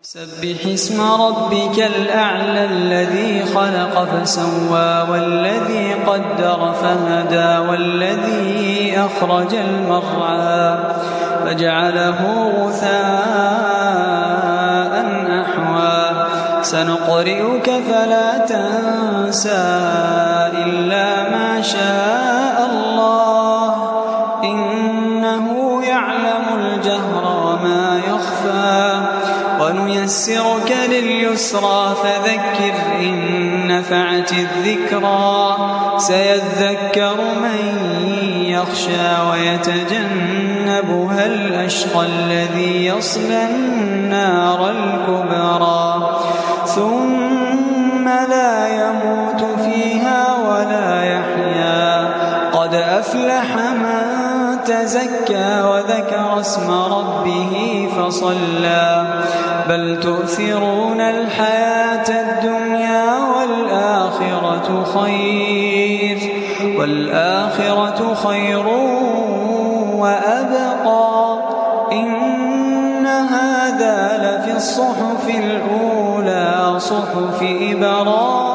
سبح اسم ربك الأعلى الذي خلق فسوى والذي قدر فهدى والذي أخرج المرعى فجعله غثاء أحوى سنقرئك فلا تنسى إلا ما شاء الله إنه يعلم الجهر وما يخفى ونيسرك لليسرى فذكر إن نفعت الذكرى سيذكر من يخشى ويتجنبها الأشقى الذي يصلى النار الكبرى ثم لا يموت فيها ولا يحيا قد أفلح من تزكى وذكر اسم ربه فصلى بل تؤثرون الحياة الدنيا والآخرة خير وأبقى إن هذا لفي الصحف الأولى صحف إبراهيم